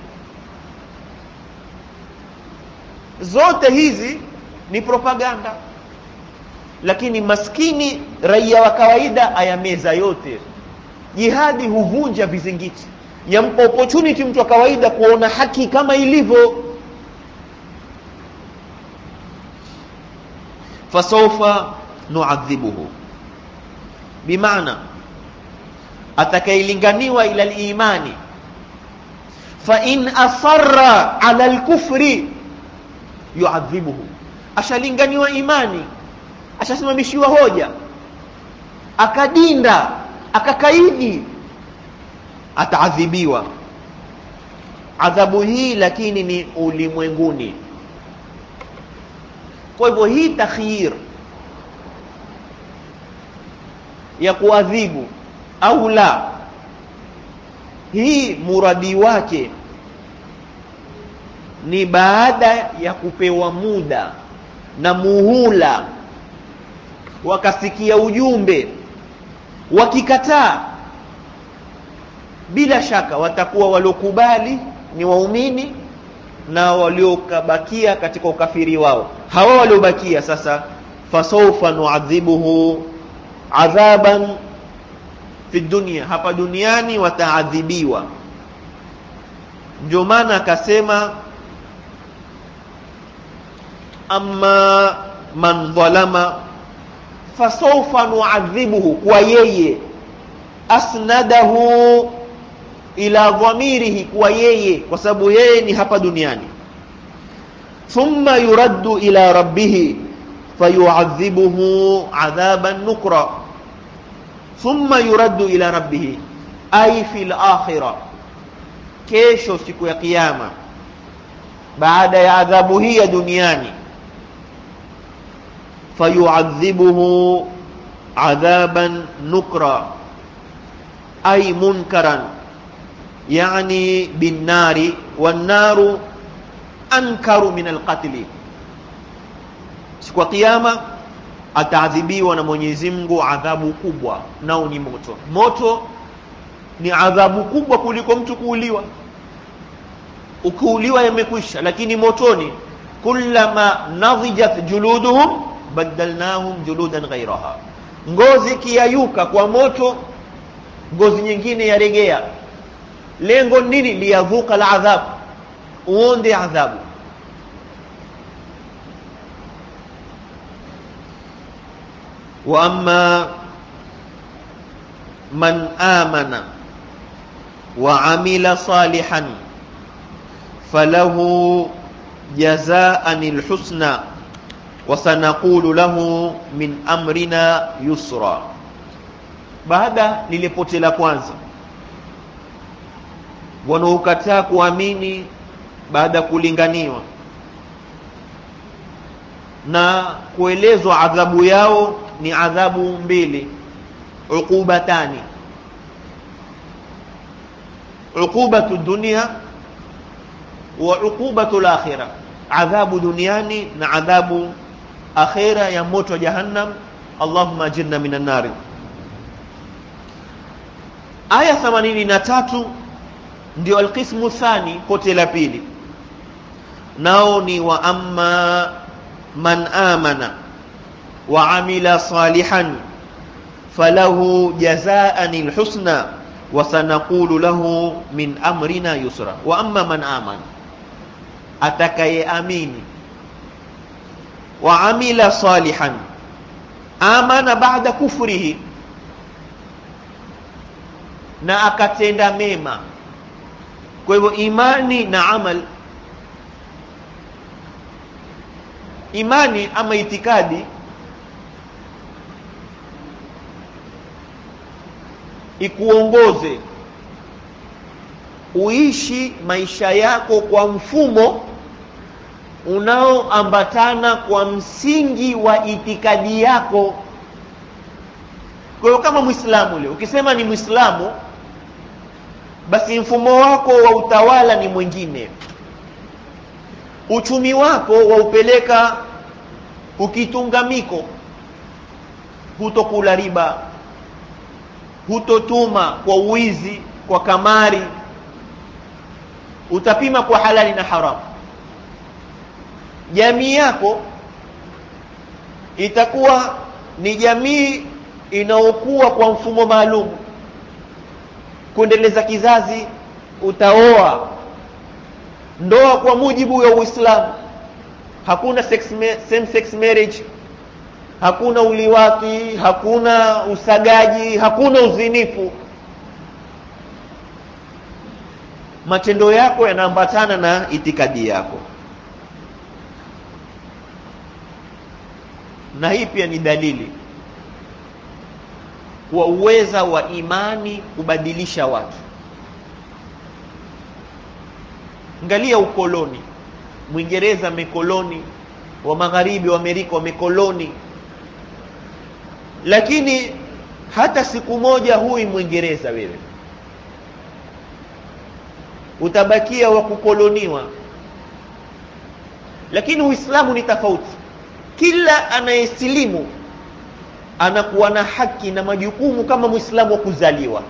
Zote hizi ni propaganda, lakini maskini raia wa kawaida ayameza yote. Jihadi huvunja vizingiti, yampa opportunity mtu wa kawaida kuona haki kama ilivyo. Fasawfa nu'adhibuhu, bimaana atakailinganiwa ila al-imani, fa in asarra ala al-kufri yu'adhibuhu. Ashalinganiwa imani, ashasimamishiwa hoja, akadinda, akakaidi, ataadhibiwa. Adhabu hii lakini ni ulimwenguni. Kwa hivyo hii takhyir ya kuadhibu au la, hii muradi wake ni baada ya kupewa muda na muhula, wakasikia ujumbe, wakikataa, bila shaka watakuwa waliokubali ni waumini, na waliokabakia katika ukafiri wao. Hawa waliobakia sasa, fasawfa nu'adhibuhu adhaban fi dunya, hapa duniani wataadhibiwa. Ndio maana akasema amma man dhalama fasawfa nu'adhibuhu, kwa yeye, asnadahu ila dhamirihi, kwa yeye, kwa sababu yeye ni hapa duniani. Thumma yuraddu ila rabbih fayu'adhibuhu adhaban nukra. Thumma yuraddu ila rabbih ay fil akhirah, kesho siku ya kiyama, baada ya adhabu hii ya duniani, fayu'adhibuhu adhaban nukra ay munkaran, yani bin nari, wan naru ankaru min alqatl. Siku ya kiyama ataadhibiwa na Mwenyezi Mungu adhabu kubwa, nao ni moto. Moto ni adhabu kubwa kuliko mtu kuuliwa. Ukiuliwa yamekwisha, lakini motoni, kullama nadhijat juluduhum badalnahum juludan ghayraha, ngozi kiyayuka kwa moto, ngozi nyingine yaregea. Lengo nini? Liyadhuka al-adhab, uonde adhabu. Wa amma man amana wa amila salihan falahu jazaa'anil husna wa sanaqulu lahu min amrina yusra. Baada lilipote la kwanza, wanaokataa kuamini baada kulinganiwa na kuelezwa adhabu yao, ni adhabu mbili, uqubatani, uqubatu dunya wa uqubatu al-akhirah, adhabu duniani na adhabu akhira ya moto jahannam. Allahumma ajirna minan nar. Aya 83 ndio alqismu thani, pote la pili, nao ni wa amma man amana wa amila salihan falahu jazaa'anil husna wa sanaqulu lahu min amrina yusra. Wa amma man amana, atakayeamini, wa amila salihan, amana baada kufrihi, na akatenda mema. Kwa hivyo imani na amal, imani ama itikadi ikuongoze uishi maisha yako kwa mfumo unaoambatana kwa msingi wa itikadi yako. Kwa hiyo kama Muislamu leo, ukisema ni Muislamu, basi mfumo wako wa utawala ni mwingine, uchumi wako waupeleka ukitunga miko, hutokula riba, hutotuma kwa uizi, kwa kamari, utapima kwa halali na haramu. Jamii yako itakuwa ni jamii inaokuwa kwa mfumo maalum. Kuendeleza kizazi, utaoa ndoa kwa mujibu wa Uislamu. Hakuna same sex marriage, hakuna uliwati, hakuna usagaji, hakuna uzinifu. Matendo yako yanaambatana na itikadi yako. Na hii pia ni dalili kwa uweza wa imani kubadilisha watu. Angalia ukoloni. Mwingereza amekoloni, wa magharibi wa Amerika wamekoloni. Lakini hata siku moja hui Mwingereza wewe utabakia wa kukoloniwa. Lakini Uislamu ni tofauti. Kila anayesilimu anakuwa na haki na majukumu kama Muislamu wa kuzaliwa.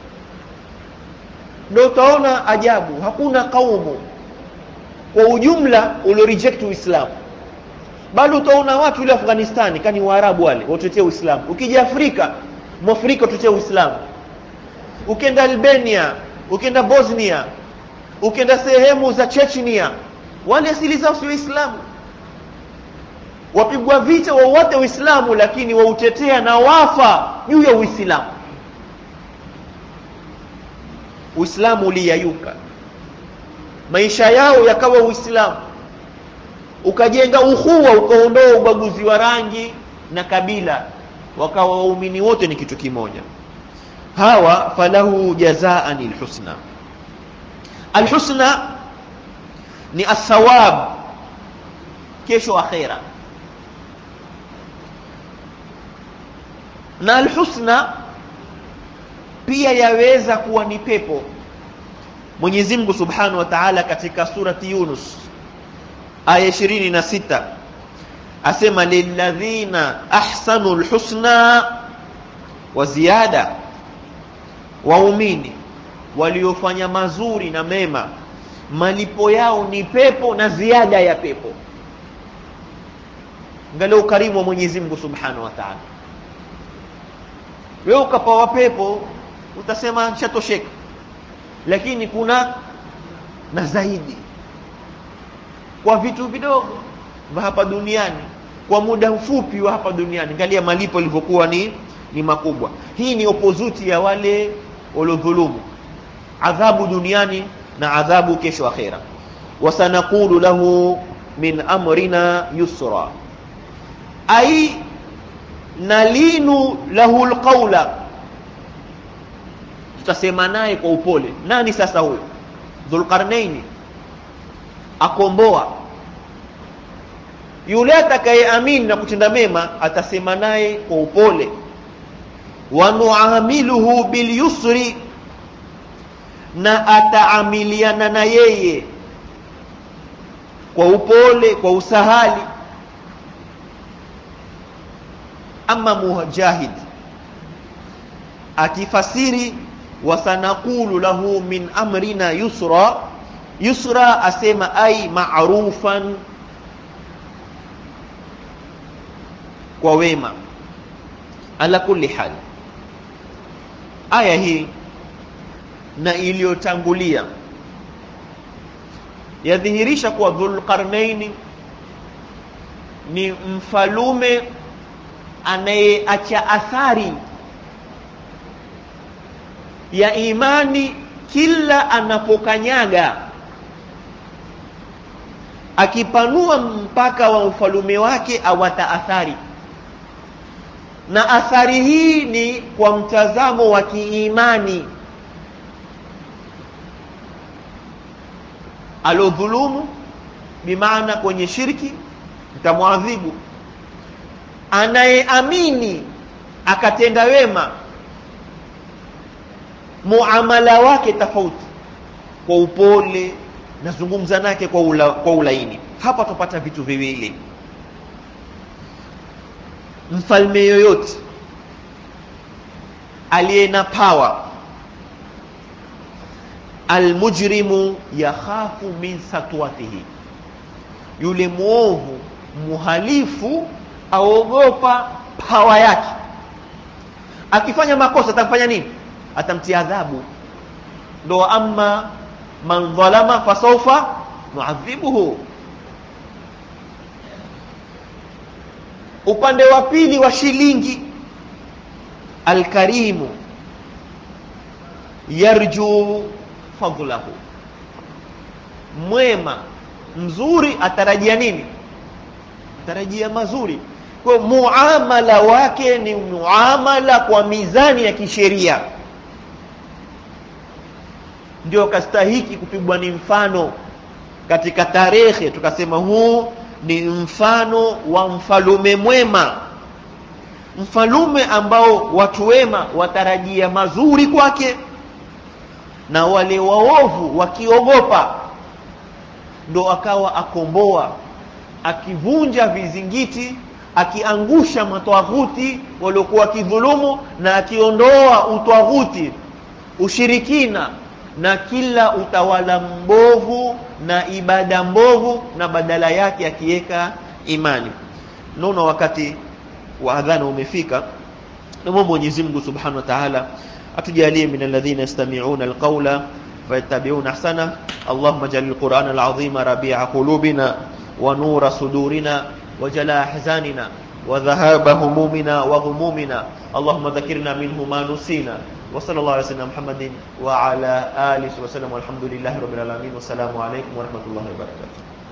Ndio utaona ajabu, hakuna kaumu kwa ujumla ulio reject Uislamu. Bali utaona watu ile Afghanistan kani Waarabu wale watetea Uislamu. Ukija Afrika, Mwafrika watetea Uislamu. Ukienda Albania, ukienda Bosnia, ukienda sehemu za Chechnya, wale asili zao si Waislamu. Wapigwa vita wote Uislamu, lakini wautetea na wafa juu ya Uislamu. Uislamu uliyayuka, maisha yao yakawa Uislamu, ukajenga ukhuwa, ukaondoa ubaguzi wa rangi na kabila, wakawa waumini wote ni kitu kimoja. Hawa falahu jazaan alhusna. Alhusna ni athawab kesho akhira. Na alhusna pia yaweza kuwa ni pepo. Mwenyezi Mungu Subhanahu wa Ta'ala katika surati Yunus aya 26 asema lilladhina ahsanul husna wa ziyada, waumini waliofanya mazuri na mema malipo yao ni pepo na ziada ya pepo. Angalia ukarimu wa Mwenyezi Mungu Subhanahu wa Ta'ala. Wewe ukapawa pepo utasema nishatosheka, lakini kuna na zaidi kwa vitu vidogo vya hapa duniani, kwa muda mfupi wa hapa duniani. Angalia malipo yalivyokuwa ni makubwa. Hii ni opposite ya wale waliodhulumu, adhabu duniani na adhabu kesho akhera. Wasanaqulu lahu min amrina yusra, ai nalinu lahu alqawla, tutasema naye kwa upole. Nani sasa huyo? Dhulqarnaini akomboa. Yule atakayeamini na kutenda mema atasema naye kwa upole. Wa nu'amiluhu bil yusri, na ataamiliana na yeye kwa upole, kwa usahali. Ama Mujahid akifasiri wasanaqulu lahu min amrina yusra, yusra asema ai ma'rufan, kwa wema. Ala kulli hal, aya hii na iliyotangulia yadhihirisha kuwa Dhulqarnaini ni mfalume anayeacha athari ya imani kila anapokanyaga. Akipanua mpaka wa ufalume wake awata athari, na athari hii ni kwa mtazamo wa kiimani. Alodhulumu bimaana kwenye shirki mtamwadhibu. Anayeamini akatenda wema, muamala wake tofauti, kwa upole, nazungumza nake kwa ulaini. Hapa tupata vitu viwili. mfalme yoyote aliye na power, almujrimu yakhafu min satwatihi, yule muovu muhalifu aogopa power yake. Akifanya makosa atamfanya nini? Atamtia adhabu. Ndo amma man dhalama fasawfa nu'adhibuhu. Upande wa pili wa shilingi, alkarimu yarju fadlahu, mwema mzuri atarajia nini? Atarajia mazuri. Kwa muamala wake ni muamala kwa mizani ya kisheria, ndio kastahiki kupigwa ni mfano katika tarehe. Tukasema huu ni mfano wa mfalume mwema, mfalume ambao watu wema watarajia mazuri kwake, na wale waovu wakiogopa, ndo akawa akomboa, akivunja vizingiti, akiangusha matawaghuti waliokuwa kidhulumu, na akiondoa utawaghuti, ushirikina na kila utawala mbovu na ibada mbovu, na badala yake akiweka imani. Naona wakati wa adhana umefika. Naomba Mwenyezi Mungu Subhanahu wa Ta'ala atujalie min alladhina yastami'una alqawla fayattabi'una ahsana. Allahumma ij'al alqur'ana al'azima rabi'a qulubina wa nura sudurina wa jalaa ahzanina wa dhahaba humumina wa ghumumina. Allahumma dhakkirna minhu ma nusina. Wa sallallahu ala sayyidina Muhammadin wa ala alihi wa sallam. Walhamdulillahi rabbil alamin. Wassalamu alaykum wa rahmatullahi wa barakatuh.